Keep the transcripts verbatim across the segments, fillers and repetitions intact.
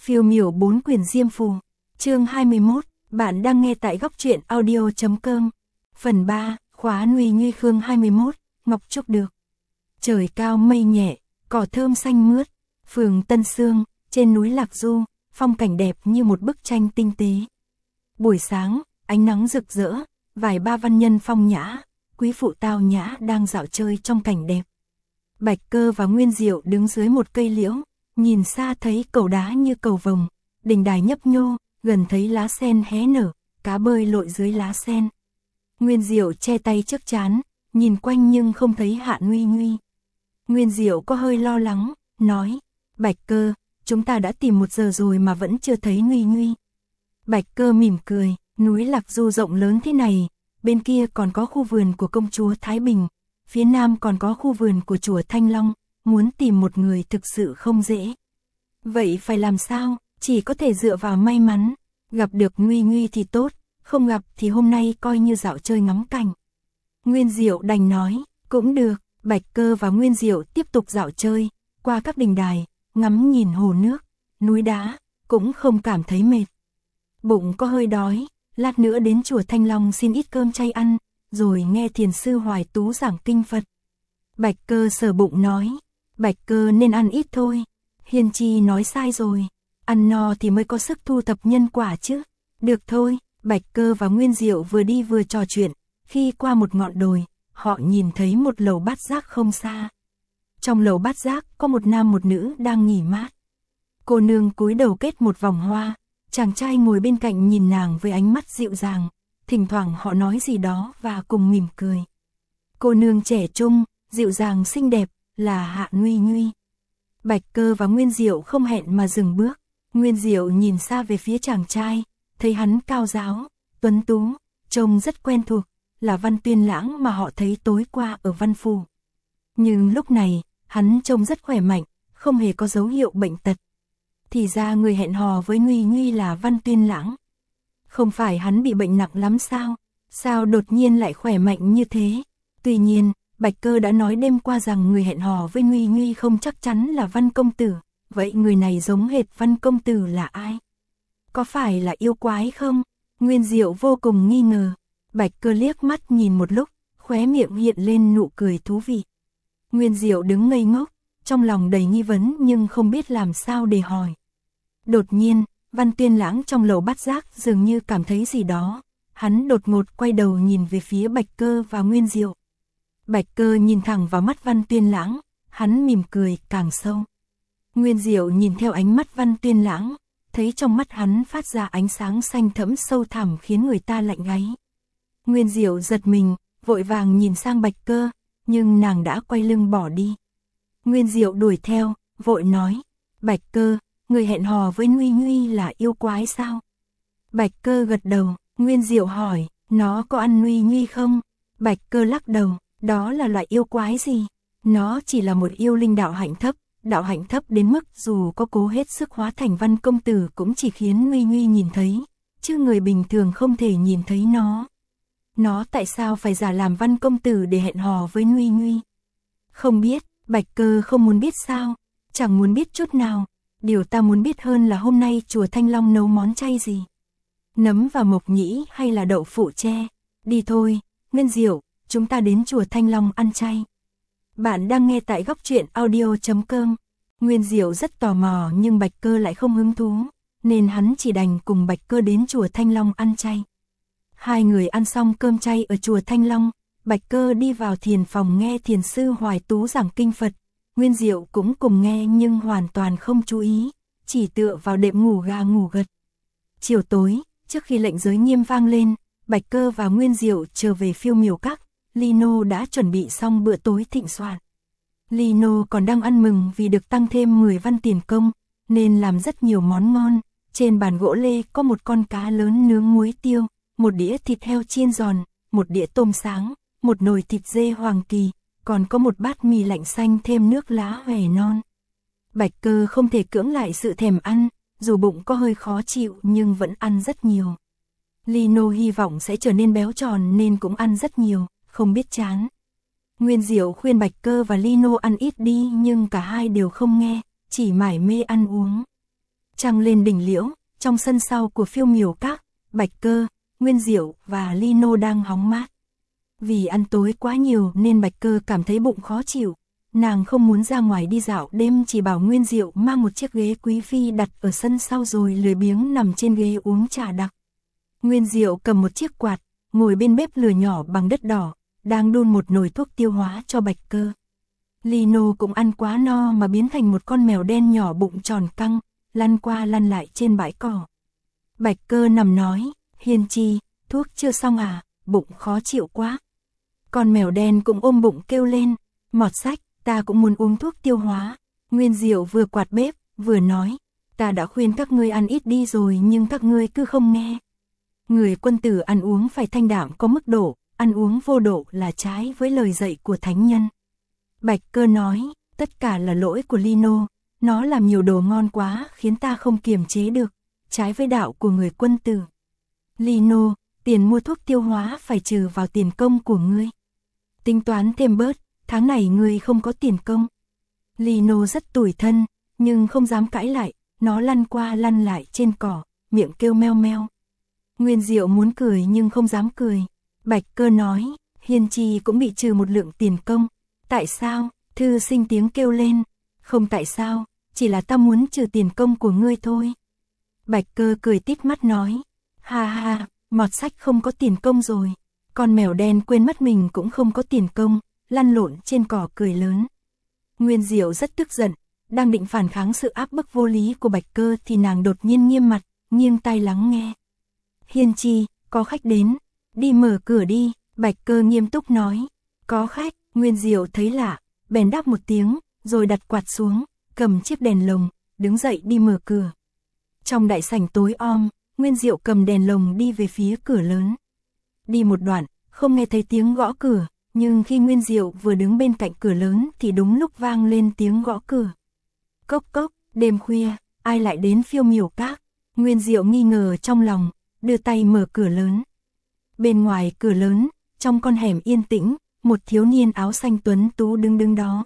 Phiêu miểu bốn quyển diêm phù. Chương hai mươi mốt, bạn đang nghe tại góc truyện audio chấm com. Phần ba, khóa Nguy Nguy Khương hai mươi mốt, Ngọc Trúc được. Trời cao mây nhẹ, cỏ thơm xanh mướt, phường Tân Sương, trên núi Lạc Du, phong cảnh đẹp như một bức tranh tinh tế. Buổi sáng, ánh nắng rực rỡ, vài ba văn nhân phong nhã, quý phụ tao nhã đang dạo chơi trong cảnh đẹp. Bạch Cơ và Nguyên Diệu đứng dưới một cây liễu, nhìn xa thấy cầu đá như cầu vồng, đình đài nhấp nhô, gần thấy lá sen hé nở, cá bơi lội dưới lá sen. Nguyên Diệu che tay trước trán, nhìn quanh nhưng không thấy Hạ Nguy Nguy. Nguyên Diệu có hơi lo lắng, nói, Bạch Cơ, chúng ta đã tìm một giờ rồi mà vẫn chưa thấy Nguy Nguy. Bạch Cơ mỉm cười, núi Lạc Du rộng lớn thế này, bên kia còn có khu vườn của công chúa Thái Bình, phía nam còn có khu vườn của chùa Thanh Long, muốn tìm một người thực sự không dễ. Vậy phải làm sao? Chỉ có thể dựa vào may mắn, gặp được Nguy Nguy thì tốt, không gặp thì hôm nay coi như dạo chơi ngắm cảnh. Nguyên Diệu đành nói, cũng được. Bạch Cơ và Nguyên Diệu tiếp tục dạo chơi, qua các đình đài, ngắm nhìn hồ nước, núi đá, cũng không cảm thấy mệt. Bụng có hơi đói, lát nữa đến chùa Thanh Long xin ít cơm chay ăn, rồi nghe thiền sư Hoài Tú giảng kinh Phật. Bạch Cơ sờ bụng nói, Bạch Cơ nên ăn ít thôi. Hiên Chi nói sai rồi, ăn no thì mới có sức thu thập nhân quả chứ. Được thôi. Bạch Cơ và Nguyên Diệu vừa đi vừa trò chuyện, khi qua một ngọn đồi, họ nhìn thấy một lầu bát giác không xa. Trong lầu bát giác có một nam một nữ đang nghỉ mát. Cô nương cúi đầu kết một vòng hoa, chàng trai ngồi bên cạnh nhìn nàng với ánh mắt dịu dàng, thỉnh thoảng họ nói gì đó và cùng mỉm cười. Cô nương trẻ trung, dịu dàng xinh đẹp, là Hạ Nguy Nguy. Bạch Cơ và Nguyên Diệu không hẹn mà dừng bước. Nguyên Diệu nhìn xa về phía chàng trai, thấy hắn cao ráo, tuấn tú, trông rất quen thuộc, là Văn Tuyên Lãng mà họ thấy tối qua ở Văn Phủ. Nhưng lúc này, hắn trông rất khỏe mạnh, không hề có dấu hiệu bệnh tật. Thì ra người hẹn hò với Nguy Nguy là Văn Tuyên Lãng. Không phải hắn bị bệnh nặng lắm sao? Sao đột nhiên lại khỏe mạnh như thế? Tuy nhiên, Bạch Cơ đã nói đêm qua rằng người hẹn hò với Nguy Nguy không chắc chắn là Văn Công Tử. Vậy người này giống hệt Văn Công Tử là ai? Có phải là yêu quái không? Nguyên Diệu vô cùng nghi ngờ. Bạch Cơ liếc mắt nhìn một lúc, khóe miệng hiện lên nụ cười thú vị. Nguyên Diệu đứng ngây ngốc, trong lòng đầy nghi vấn nhưng không biết làm sao để hỏi. Đột nhiên, Văn Tuyên Lãng trong lầu bát giác dường như cảm thấy gì đó. Hắn đột ngột quay đầu nhìn về phía Bạch Cơ và Nguyên Diệu. Bạch Cơ nhìn thẳng vào mắt Văn Tuyên Lãng, hắn mỉm cười càng sâu. Nguyên Diệu nhìn theo ánh mắt Văn Tuyên Lãng, thấy trong mắt hắn phát ra ánh sáng xanh thẫm sâu thẳm khiến người ta lạnh gáy. Nguyên Diệu giật mình, vội vàng nhìn sang Bạch Cơ, nhưng nàng đã quay lưng bỏ đi. Nguyên Diệu đuổi theo, vội nói, Bạch Cơ, người hẹn hò với Nguy Nguy là yêu quái sao? Bạch Cơ gật đầu. Nguyên Diệu hỏi, nó có ăn Nguy Nguy không? Bạch Cơ lắc đầu, đó là loại yêu quái gì? Nó chỉ là một yêu linh đạo hạnh thấp, đạo hạnh thấp đến mức dù có cố hết sức hóa thành Văn Công Tử cũng chỉ khiến Nguy Nguy nhìn thấy, chứ người bình thường không thể nhìn thấy nó. Nó tại sao phải giả làm Văn Công Tử để hẹn hò với Nguy Nguy? Không biết. Bạch Cơ không muốn biết sao? Chẳng muốn biết chút nào. Điều ta muốn biết hơn là hôm nay chùa Thanh Long nấu món chay gì? Nấm và mộc nhĩ hay là đậu phụ tre? Đi thôi, Nguyên Diệu, chúng ta đến chùa Thanh Long ăn chay. Bạn đang nghe tại góc truyện audio chấm com. Nguyên Diệu rất tò mò nhưng Bạch Cơ lại không hứng thú, nên hắn chỉ đành cùng Bạch Cơ đến chùa Thanh Long ăn chay. Hai người ăn xong cơm chay ở chùa Thanh Long, Bạch Cơ đi vào thiền phòng nghe thiền sư Hoài Tú giảng kinh Phật. Nguyên Diệu cũng cùng nghe nhưng hoàn toàn không chú ý, chỉ tựa vào đệm ngủ gà ngủ gật. Chiều tối, trước khi lệnh giới nghiêm vang lên, Bạch Cơ và Nguyên Diệu trở về Phiêu Miểu Các. Lino đã chuẩn bị xong bữa tối thịnh soạn. Lino còn đang ăn mừng vì được tăng thêm mười văn tiền công, nên làm rất nhiều món ngon. Trên bàn gỗ lê có một con cá lớn nướng muối tiêu, một đĩa thịt heo chiên giòn, một đĩa tôm sáng, một nồi thịt dê Hoàng Kỳ, còn có một bát mì lạnh xanh thêm nước lá hòe non. Bạch Cơ không thể cưỡng lại sự thèm ăn, dù bụng có hơi khó chịu nhưng vẫn ăn rất nhiều. Lino hy vọng sẽ trở nên béo tròn nên cũng ăn rất nhiều, không biết chán. Nguyên Diệu khuyên Bạch Cơ và Lino ăn ít đi nhưng cả hai đều không nghe, chỉ mải mê ăn uống. Trăng lên đỉnh liễu, trong sân sau của Phiêu Miểu Các, Bạch Cơ, Nguyên Diệu và Lino đang hóng mát. Vì ăn tối quá nhiều nên Bạch Cơ cảm thấy bụng khó chịu. Nàng không muốn ra ngoài đi dạo đêm, chỉ bảo Nguyên Diệu mang một chiếc ghế quý phi đặt ở sân sau rồi lười biếng nằm trên ghế uống trà đặc. Nguyên Diệu cầm một chiếc quạt, ngồi bên bếp lửa nhỏ bằng đất đỏ, đang đun một nồi thuốc tiêu hóa cho Bạch Cơ. Lino cũng ăn quá no mà biến thành một con mèo đen nhỏ bụng tròn căng, lăn qua lăn lại trên bãi cỏ. Bạch Cơ nằm nói, Hiên Chi, thuốc chưa xong à, bụng khó chịu quá. Con mèo đen cũng ôm bụng kêu lên, Mọt Sách, ta cũng muốn uống thuốc tiêu hóa. Nguyên Diệu vừa quạt bếp, vừa nói, ta đã khuyên các ngươi ăn ít đi rồi nhưng các ngươi cứ không nghe. Người quân tử ăn uống phải thanh đạm có mức độ, ăn uống vô độ là trái với lời dạy của thánh nhân. Bạch Cơ nói, tất cả là lỗi của Lino, nó làm nhiều đồ ngon quá khiến ta không kiềm chế được, trái với đạo của người quân tử. Lino, tiền mua thuốc tiêu hóa phải trừ vào tiền công của ngươi. Tính toán thêm bớt, tháng này ngươi không có tiền công. Lino rất tủi thân, nhưng không dám cãi lại, nó lăn qua lăn lại trên cỏ, miệng kêu meo meo. Nguyên Diệu muốn cười nhưng không dám cười. Bạch Cơ nói, Hiên Chi cũng bị trừ một lượng tiền công. Tại sao? Thư sinh tiếng kêu lên. Không tại sao, chỉ là ta muốn trừ tiền công của ngươi thôi. Bạch Cơ cười tít mắt nói, ha ha, Mọt Sách không có tiền công rồi. Con mèo đen quên mất mình cũng không có tiền công, lăn lộn trên cỏ cười lớn. Nguyên Diệu rất tức giận, đang định phản kháng sự áp bức vô lý của Bạch Cơ thì nàng đột nhiên nghiêm mặt, nghiêng tai lắng nghe. Hiên Chi, có khách đến, đi mở cửa đi, Bạch Cơ nghiêm túc nói. Có khách, Nguyên Diệu thấy lạ, bèn đáp một tiếng, rồi đặt quạt xuống, cầm chiếc đèn lồng, đứng dậy đi mở cửa. Trong đại sảnh tối om, Nguyên Diệu cầm đèn lồng đi về phía cửa lớn. Đi một đoạn, không nghe thấy tiếng gõ cửa, nhưng khi Nguyên Diệu vừa đứng bên cạnh cửa lớn thì đúng lúc vang lên tiếng gõ cửa. Cốc cốc, đêm khuya, ai lại đến Phiêu Miểu Các? Nguyên Diệu nghi ngờ trong lòng, đưa tay mở cửa lớn. Bên ngoài cửa lớn, trong con hẻm yên tĩnh, một thiếu niên áo xanh tuấn tú đứng đứng đó.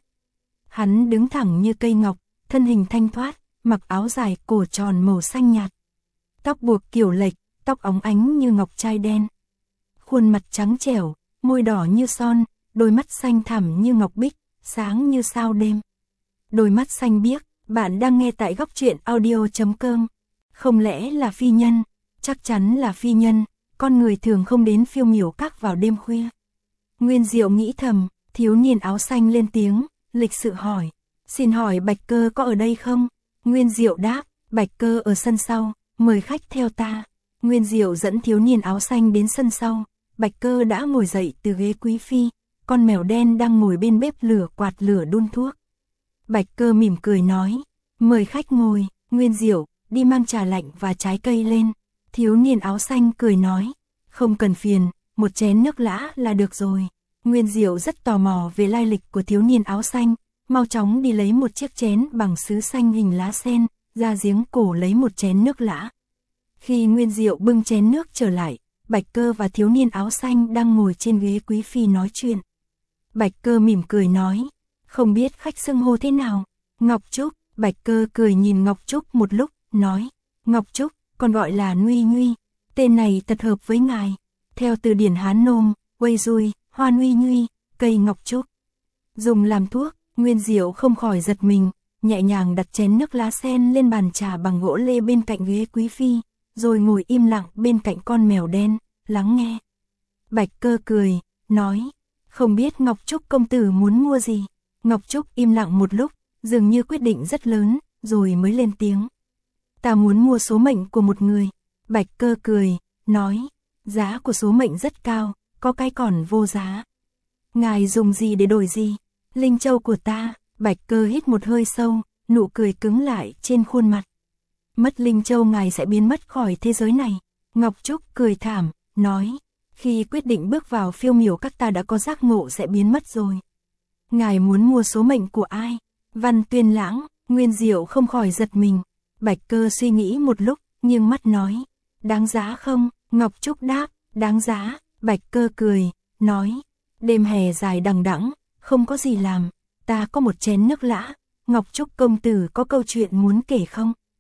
Hắn đứng thẳng như cây ngọc, thân hình thanh thoát, mặc áo dài cổ tròn màu xanh nhạt. Tóc buộc kiểu lệch, tóc óng ánh như ngọc trai đen. Khuôn mặt trắng trẻo, môi đỏ như son, đôi mắt xanh thẳm như ngọc bích, sáng như sao đêm. Đôi mắt xanh biếc, bạn đang nghe tại góc truyện audio chấm com. Không lẽ là phi nhân? Chắc chắn là phi nhân, con người thường không đến Phiêu Miểu Các vào đêm khuya. Nguyên Diệu nghĩ thầm, thiếu niên áo xanh lên tiếng, lịch sự hỏi, xin hỏi Bạch Cơ có ở đây không? Nguyên Diệu đáp, Bạch Cơ ở sân sau, mời khách theo ta. Nguyên Diệu dẫn thiếu niên áo xanh đến sân sau, Bạch Cơ đã ngồi dậy từ ghế quý phi, con mèo đen đang ngồi bên bếp lửa quạt lửa đun thuốc. Bạch Cơ mỉm cười nói, mời khách ngồi. Nguyên Diệu, đi mang trà lạnh và trái cây lên. Thiếu niên áo xanh cười nói, không cần phiền, một chén nước lã là được rồi. Nguyên Diệu rất tò mò về lai lịch của thiếu niên áo xanh, mau chóng đi lấy một chiếc chén bằng sứ xanh hình lá sen, ra giếng cổ lấy một chén nước lã. Khi Nguyên Diệu bưng chén nước trở lại, Bạch Cơ và thiếu niên áo xanh đang ngồi trên ghế quý phi nói chuyện. Bạch Cơ mỉm cười nói, không biết khách xưng hô thế nào? Ngọc Trúc. Bạch Cơ cười nhìn Ngọc Trúc một lúc, nói, Ngọc Trúc, còn gọi là Nguy Nguy, tên này thật hợp với ngài. Theo từ điển Hán Nôm, Quây Dui, Hoa Nguy Nguy, cây Ngọc Trúc. Dùng làm thuốc, Nguyên Diệu không khỏi giật mình, nhẹ nhàng đặt chén nước lá sen lên bàn trà bằng gỗ lê bên cạnh ghế quý phi, rồi ngồi im lặng bên cạnh con mèo đen, lắng nghe. Bạch Cơ cười, nói, không biết Ngọc Trúc công tử muốn mua gì? Ngọc Trúc im lặng một lúc, dường như quyết định rất lớn, rồi mới lên tiếng. Ta muốn mua số mệnh của một người. Bạch Cơ cười, nói, giá của số mệnh rất cao, có cái còn vô giá. Ngài dùng gì để đổi gì? Linh châu của ta. Bạch Cơ hít một hơi sâu, nụ cười cứng lại trên khuôn mặt. Mất linh châu ngài sẽ biến mất khỏi thế giới này. Ngọc Trúc cười thảm, nói, khi quyết định bước vào Phiêu Miểu Các ta đã có giác ngộ sẽ biến mất rồi. Ngài muốn mua số mệnh của ai? Văn Tuyên Lãng. Nguyên Diệu không khỏi giật mình. Bạch Cơ suy nghĩ một lúc, nhưng mắt nói, đáng giá không? Ngọc Trúc đáp, đáng giá. Bạch Cơ cười, nói, đêm hè dài đằng đẵng, không có gì làm, ta có một chén nước lã, Ngọc Trúc công tử có câu chuyện muốn kể không?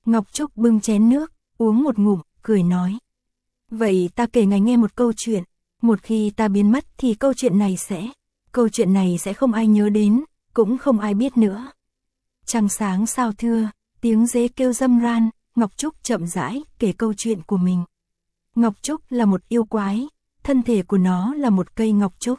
Ngọc Trúc bưng chén nước, uống một ngụm, cười nói. Vậy ta kể ngài nghe một câu chuyện, một khi ta biến mất thì câu chuyện này sẽ, câu chuyện này sẽ không ai nhớ đến, cũng không ai biết nữa. Trăng sáng sao thưa, tiếng dế kêu râm ran, Ngọc Trúc chậm rãi kể câu chuyện của mình. Ngọc Trúc là một yêu quái, thân thể của nó là một cây ngọc trúc.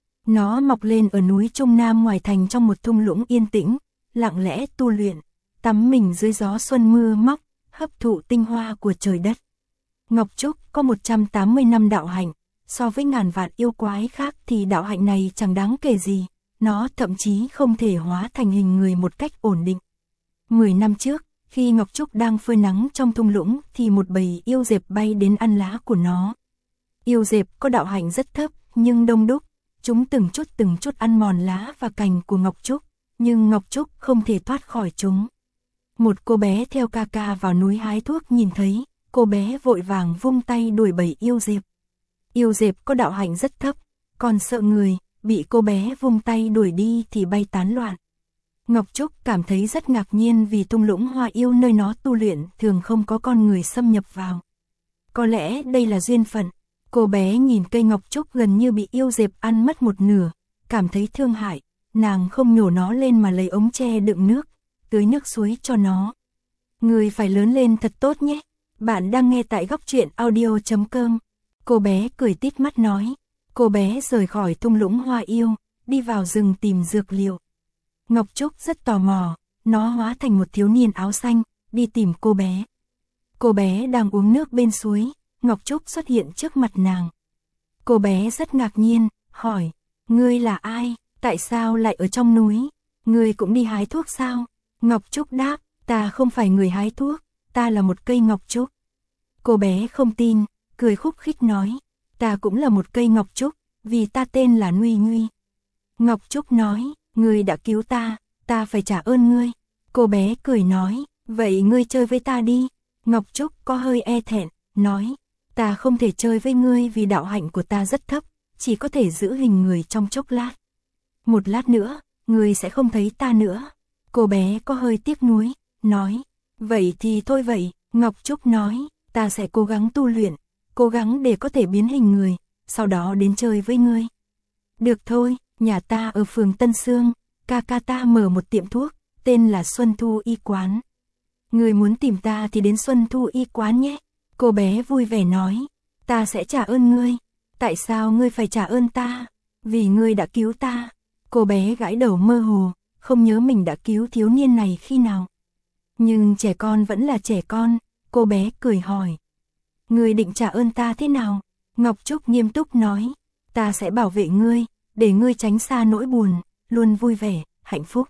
Nó mọc lên ở núi Trung Nam ngoài thành trong một thung lũng yên tĩnh, lặng lẽ tu luyện, tắm mình dưới gió xuân mưa móc, hấp thụ tinh hoa của trời đất. Ngọc Trúc có một trăm tám mươi năm đạo hạnh, so với ngàn vạn yêu quái khác thì đạo hạnh này chẳng đáng kể gì, nó thậm chí không thể hóa thành hình người một cách ổn định. Mười năm trước, khi Ngọc Trúc đang phơi nắng trong thung lũng thì một bầy yêu dẹp bay đến ăn lá của nó. Yêu dẹp có đạo hạnh rất thấp nhưng đông đúc, chúng từng chút từng chút ăn mòn lá và cành của Ngọc Trúc, nhưng Ngọc Trúc không thể thoát khỏi chúng. Một cô bé theo ca ca vào núi hái thuốc nhìn thấy, cô bé vội vàng vung tay đuổi bầy yêu dẹp. Yêu dẹp có đạo hạnh rất thấp, còn sợ người, bị cô bé vung tay đuổi đi thì bay tán loạn. Ngọc Trúc cảm thấy rất ngạc nhiên vì thung lũng hoa yêu nơi nó tu luyện thường không có con người xâm nhập vào. Có lẽ đây là duyên phận. Cô bé nhìn cây Ngọc Trúc gần như bị yêu dẹp ăn mất một nửa, cảm thấy thương hại, nàng không nhổ nó lên mà lấy ống tre đựng nước, tưới nước suối cho nó. Người phải lớn lên thật tốt nhé. Bạn đang nghe tại góc truyện audio chấm com. Cô bé cười tít mắt nói. Cô bé rời khỏi thung lũng hoa yêu, đi vào rừng tìm dược liệu. Ngọc Trúc rất tò mò, nó hóa thành một thiếu niên áo xanh, đi tìm cô bé. Cô bé đang uống nước bên suối, Ngọc Trúc xuất hiện trước mặt nàng. Cô bé rất ngạc nhiên, hỏi, ngươi là ai, tại sao lại ở trong núi, ngươi cũng đi hái thuốc sao? Ngọc Trúc đáp, ta không phải người hái thuốc, ta là một cây Ngọc Trúc. Cô bé không tin, cười khúc khích nói, ta cũng là một cây Ngọc Trúc, vì ta tên là Nguy Nguy. Ngọc Trúc nói, ngươi đã cứu ta, ta phải trả ơn ngươi. Cô bé cười nói, vậy ngươi chơi với ta đi. Ngọc Trúc có hơi e thẹn, nói, ta không thể chơi với ngươi vì đạo hạnh của ta rất thấp, chỉ có thể giữ hình người trong chốc lát. Một lát nữa, ngươi sẽ không thấy ta nữa. Cô bé có hơi tiếc nuối, nói, vậy thì thôi vậy. Ngọc Trúc nói, ta sẽ cố gắng tu luyện, cố gắng để có thể biến hình người, sau đó đến chơi với ngươi. Được thôi, nhà ta ở phường Tân Sương, ca ca ta mở một tiệm thuốc, tên là Xuân Thu Y Quán. Ngươi muốn tìm ta thì đến Xuân Thu Y Quán nhé. Cô bé vui vẻ nói, ta sẽ trả ơn ngươi. Tại sao ngươi phải trả ơn ta? Vì ngươi đã cứu ta. Cô bé gãi đầu mơ hồ, không nhớ mình đã cứu thiếu niên này khi nào. Nhưng trẻ con vẫn là trẻ con, cô bé cười hỏi. Ngươi định trả ơn ta thế nào? Ngọc Trúc nghiêm túc nói, ta sẽ bảo vệ ngươi, để ngươi tránh xa nỗi buồn, luôn vui vẻ, hạnh phúc.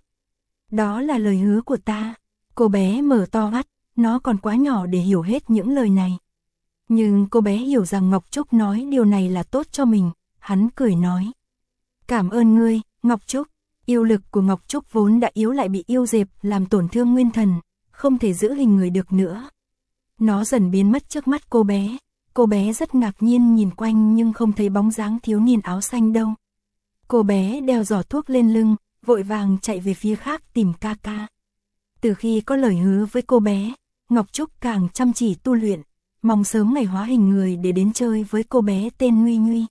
Đó là lời hứa của ta. Cô bé mở to mắt, nó còn quá nhỏ để hiểu hết những lời này. Nhưng cô bé hiểu rằng Ngọc Trúc nói điều này là tốt cho mình, hắn cười nói. Cảm ơn ngươi, Ngọc Trúc. Yêu lực của Ngọc Trúc vốn đã yếu lại bị yêu dẹp làm tổn thương nguyên thần, không thể giữ hình người được nữa. Nó dần biến mất trước mắt cô bé. Cô bé rất ngạc nhiên nhìn quanh nhưng không thấy bóng dáng thiếu niên áo xanh đâu. Cô bé đeo giỏ thuốc lên lưng, vội vàng chạy về phía khác tìm ca ca. Từ khi có lời hứa với cô bé, Ngọc Trúc càng chăm chỉ tu luyện, mong sớm ngày hóa hình người để đến chơi với cô bé tên Nguy Nguy.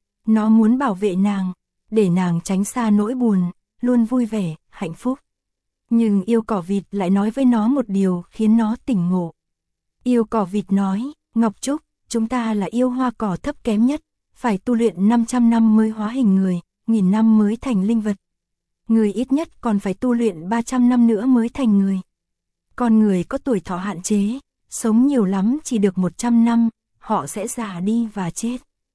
Nó muốn bảo vệ nàng, để nàng tránh xa nỗi buồn, luôn vui vẻ, hạnh phúc. Nhưng yêu cỏ vịt lại nói với nó một điều khiến nó tỉnh ngộ. Yêu cỏ vịt nói, Ngọc Trúc, chúng ta là yêu hoa cỏ thấp kém nhất, phải tu luyện năm trăm năm mới hóa hình người, nghìn năm mới thành linh vật. Người ít nhất còn phải tu luyện ba trăm năm nữa mới thành người. Con người có tuổi thọ hạn chế, sống nhiều lắm chỉ được một trăm năm, họ sẽ già đi và chết.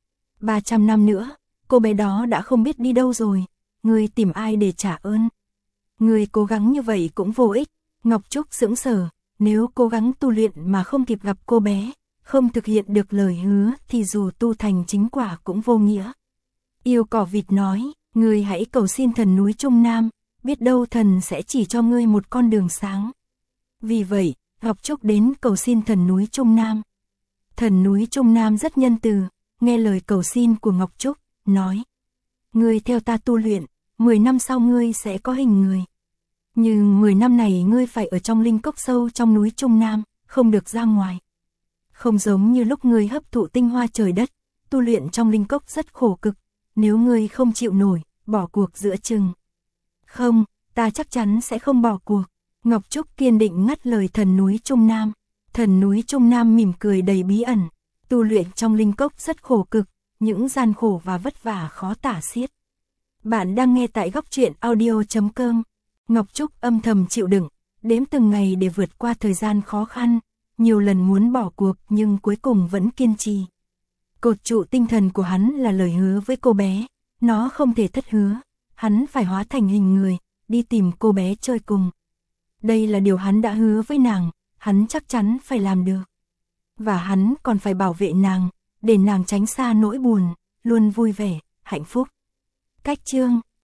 ba trăm năm nữa, cô bé đó đã không biết đi đâu rồi, người tìm ai để trả ơn. Người cố gắng như vậy cũng vô ích. Ngọc Trúc sững sờ, nếu cố gắng tu luyện mà không kịp gặp cô bé, không thực hiện được lời hứa thì dù tu thành chính quả cũng vô nghĩa. Yêu cỏ vịt nói, ngươi hãy cầu xin thần núi Trung Nam, biết đâu thần sẽ chỉ cho ngươi một con đường sáng. Vì vậy, Ngọc Trúc đến cầu xin thần núi Trung Nam. Thần núi Trung Nam rất nhân từ, nghe lời cầu xin của Ngọc Trúc, nói. Ngươi theo ta tu luyện, mười năm sau ngươi sẽ có hình người. Nhưng mười năm này ngươi phải ở trong linh cốc sâu trong núi Trung Nam, không được ra ngoài. Không giống như lúc ngươi hấp thụ tinh hoa trời đất, tu luyện trong linh cốc rất khổ cực, nếu ngươi không chịu nổi, bỏ cuộc giữa chừng. Không, ta chắc chắn sẽ không bỏ cuộc. Ngọc Trúc kiên định ngắt lời thần núi Trung Nam. Thần núi Trung Nam mỉm cười đầy bí ẩn, tu luyện trong linh cốc rất khổ cực, những gian khổ và vất vả khó tả xiết. Bạn đang nghe tại góc truyện audio chấm com. Ngọc Trúc âm thầm chịu đựng, đếm từng ngày để vượt qua thời gian khó khăn, nhiều lần muốn bỏ cuộc nhưng cuối cùng vẫn kiên trì. Cột trụ tinh thần của hắn là lời hứa với cô bé, nó không thể thất hứa, hắn phải hóa thành hình người, đi tìm cô bé chơi cùng. Đây là điều hắn đã hứa với nàng, hắn chắc chắn phải làm được. Và hắn còn phải bảo vệ nàng, để nàng tránh xa nỗi buồn, luôn vui vẻ, hạnh phúc. Cách chương